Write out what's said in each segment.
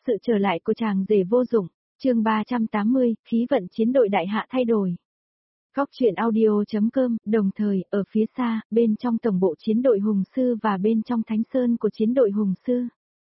Sự trở lại của chàng rể vô dụng, chương 380, khí vận chiến đội đại hạ thay đổi. Góc truyện audio.com, đồng thời, ở phía xa, bên trong tổng bộ chiến đội Hùng Sư và bên trong thánh sơn của chiến đội Hùng Sư.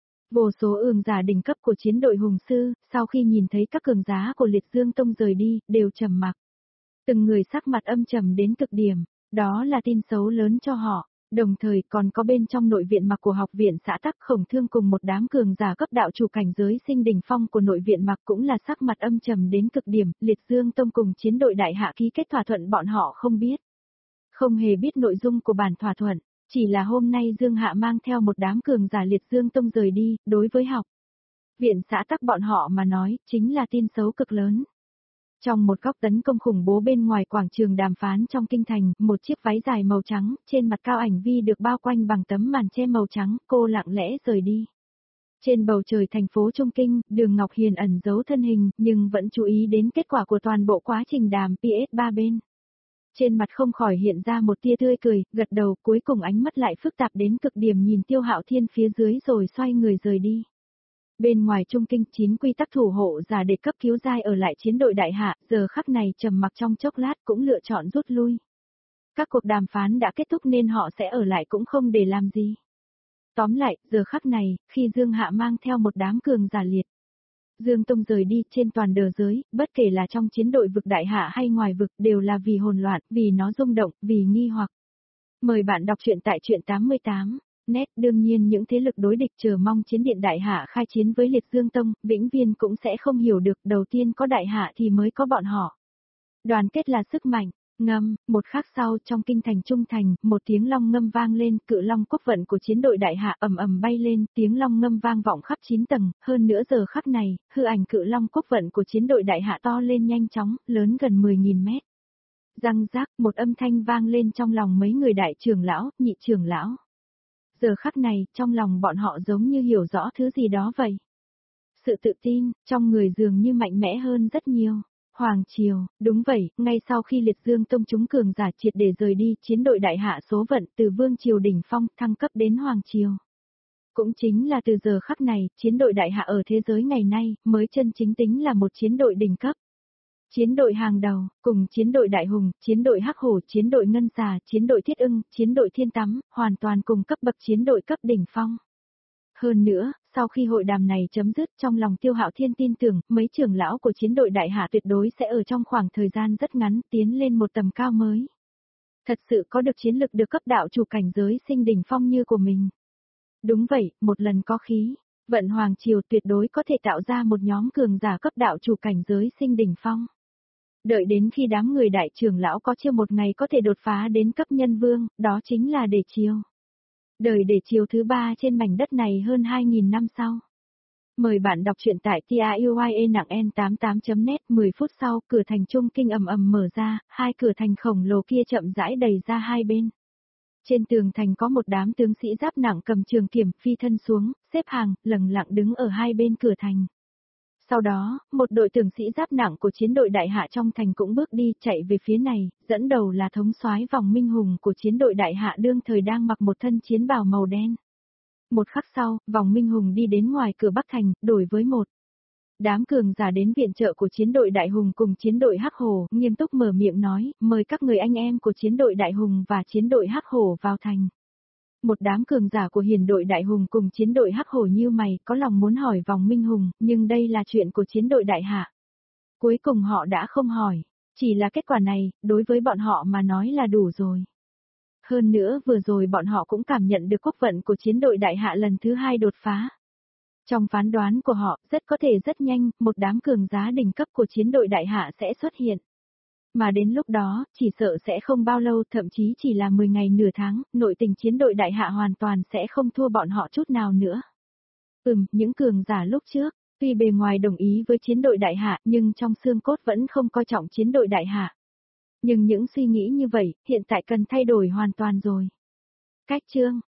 Vô số ương giả đỉnh cấp của chiến đội Hùng Sư, sau khi nhìn thấy các cường giá của Liệt Dương Tông rời đi, đều trầm mặc. Từng người sắc mặt âm trầm đến cực điểm, đó là tin xấu lớn cho họ. Đồng thời còn có bên trong nội viện mặc của học viện xã Tắc Khổng Thương cùng một đám cường giả cấp đạo chủ cảnh giới sinh đỉnh phong của nội viện mặc cũng là sắc mặt âm trầm đến cực điểm, Liệt Dương Tông cùng chiến đội đại hạ ký kết thỏa thuận bọn họ không biết. Không hề biết nội dung của bản thỏa thuận, chỉ là hôm nay Dương Hạ mang theo một đám cường giả Liệt Dương Tông rời đi, đối với học viện xã Tắc bọn họ mà nói, chính là tin xấu cực lớn. Trong một góc tấn công khủng bố bên ngoài quảng trường đàm phán trong kinh thành, một chiếc váy dài màu trắng, trên mặt Cao Ảnh Vi được bao quanh bằng tấm màn che màu trắng, cô lặng lẽ rời đi. Trên bầu trời thành phố Trung Kinh, Đường Ngọc Hiền ẩn giấu thân hình, nhưng vẫn chú ý đến kết quả của toàn bộ quá trình đàm PS3 bên. Trên mặt không khỏi hiện ra một tia tươi cười, gật đầu, cuối cùng ánh mắt lại phức tạp đến cực điểm nhìn Tiêu Hạo Thiên phía dưới rồi xoay người rời đi. Bên ngoài Trung Kinh 9 quy tắc thủ hộ giả để cấp cứu giai ở lại chiến đội đại hạ, giờ khắc này trầm mặc trong chốc lát cũng lựa chọn rút lui. Các cuộc đàm phán đã kết thúc nên họ sẽ ở lại cũng không để làm gì. Tóm lại, giờ khắc này, khi Dương Hạ mang theo một đám cường giả Liệt Dương Tông rời đi trên toàn đờ giới, bất kể là trong chiến đội vực đại hạ hay ngoài vực đều là vì hỗn loạn, vì nó rung động, vì nghi hoặc. Mời bạn đọc truyện tại truyện 88. Nét đương nhiên những thế lực đối địch chờ mong chiến điện đại hạ khai chiến với Liệt Dương Tông, vĩnh viên cũng sẽ không hiểu được, đầu tiên có đại hạ thì mới có bọn họ. Đoàn kết là sức mạnh, ngâm, một khắc sau trong kinh thành Trung Thành, một tiếng long ngâm vang lên, cự long quốc vận của chiến đội đại hạ ầm ầm bay lên, tiếng long ngâm vang vọng khắp 9 tầng, hơn nữa giờ khắc này, hư ảnh cự long quốc vận của chiến đội đại hạ to lên nhanh chóng, lớn gần 10.000 mét. Răng rác, một âm thanh vang lên trong lòng mấy người đại trưởng lão, nhị trưởng lão. Giờ khắc này, trong lòng bọn họ giống như hiểu rõ thứ gì đó vậy. Sự tự tin, trong người dường như mạnh mẽ hơn rất nhiều. Hoàng Triều, đúng vậy, ngay sau khi Liệt Dương Tông chúng cường giả triệt để rời đi, chiến đội đại hạ số vận từ Vương Triều đỉnh phong thăng cấp đến Hoàng Triều. Cũng chính là từ giờ khắc này, chiến đội đại hạ ở thế giới ngày nay, mới chân chính tính là một chiến đội đỉnh cấp. Chiến đội hàng đầu, cùng chiến đội Đại Hùng, chiến đội Hắc Hổ, chiến đội Ngân Xà, chiến đội Thiết Ưng, chiến đội Thiên Tắm, hoàn toàn cùng cấp bậc chiến đội cấp đỉnh phong. Hơn nữa, sau khi hội đàm này chấm dứt, trong lòng Tiêu Hạo Thiên tin tưởng, mấy trưởng lão của chiến đội Đại Hạ tuyệt đối sẽ ở trong khoảng thời gian rất ngắn tiến lên một tầm cao mới. Thật sự có được chiến lực được cấp đạo chủ cảnh giới sinh đỉnh phong như của mình. Đúng vậy, một lần có khí, vận Hoàng Triều tuyệt đối có thể tạo ra một nhóm cường giả cấp đạo chủ cảnh giới sinh đỉnh phong. Đợi đến khi đám người đại trưởng lão có chiêu một ngày có thể đột phá đến cấp nhân vương, đó chính là Đề Triều. Đời Đề Triều thứ 3 trên mảnh đất này hơn 2.000 năm sau. Mời bạn đọc truyện tại TIUYE-N88.net. 10 phút sau, cửa thành Trung Kinh ầm ầm mở ra, hai cửa thành khổng lồ kia chậm rãi đầy ra hai bên. Trên tường thành có một đám tướng sĩ giáp nặng cầm trường kiếm phi thân xuống, xếp hàng, lẳng lặng đứng ở hai bên cửa thành. Sau đó, một đội tướng sĩ giáp nặng của chiến đội đại hạ trong thành cũng bước đi chạy về phía này, dẫn đầu là thống soái Vòng Minh Hùng của chiến đội đại hạ đương thời đang mặc một thân chiến bào màu đen. Một khắc sau, Vòng Minh Hùng đi đến ngoài cửa Bắc Thành, đổi với một đám cường giả đến viện trợ của chiến đội Đại Hùng cùng chiến đội Hắc Hổ, nghiêm túc mở miệng nói, mời các người anh em của chiến đội Đại Hùng và chiến đội Hắc Hổ vào thành. Một đám cường giả của hiền đội Đại Hùng cùng chiến đội Hắc Hổ như mày có lòng muốn hỏi Vòng Minh Hùng, nhưng đây là chuyện của chiến đội Đại Hạ. Cuối cùng họ đã không hỏi, chỉ là kết quả này, đối với bọn họ mà nói là đủ rồi. Hơn nữa vừa rồi bọn họ cũng cảm nhận được quốc vận của chiến đội Đại Hạ lần thứ 2 đột phá. Trong phán đoán của họ, rất có thể rất nhanh, một đám cường giá đỉnh cấp của chiến đội Đại Hạ sẽ xuất hiện. Mà đến lúc đó, chỉ sợ sẽ không bao lâu, thậm chí chỉ là 10 ngày nửa tháng, nội tình chiến đội đại hạ hoàn toàn sẽ không thua bọn họ chút nào nữa. Những cường giả lúc trước, tuy bề ngoài đồng ý với chiến đội đại hạ, nhưng trong xương cốt vẫn không coi trọng chiến đội đại hạ. Nhưng những suy nghĩ như vậy, hiện tại cần thay đổi hoàn toàn rồi. Cách chương,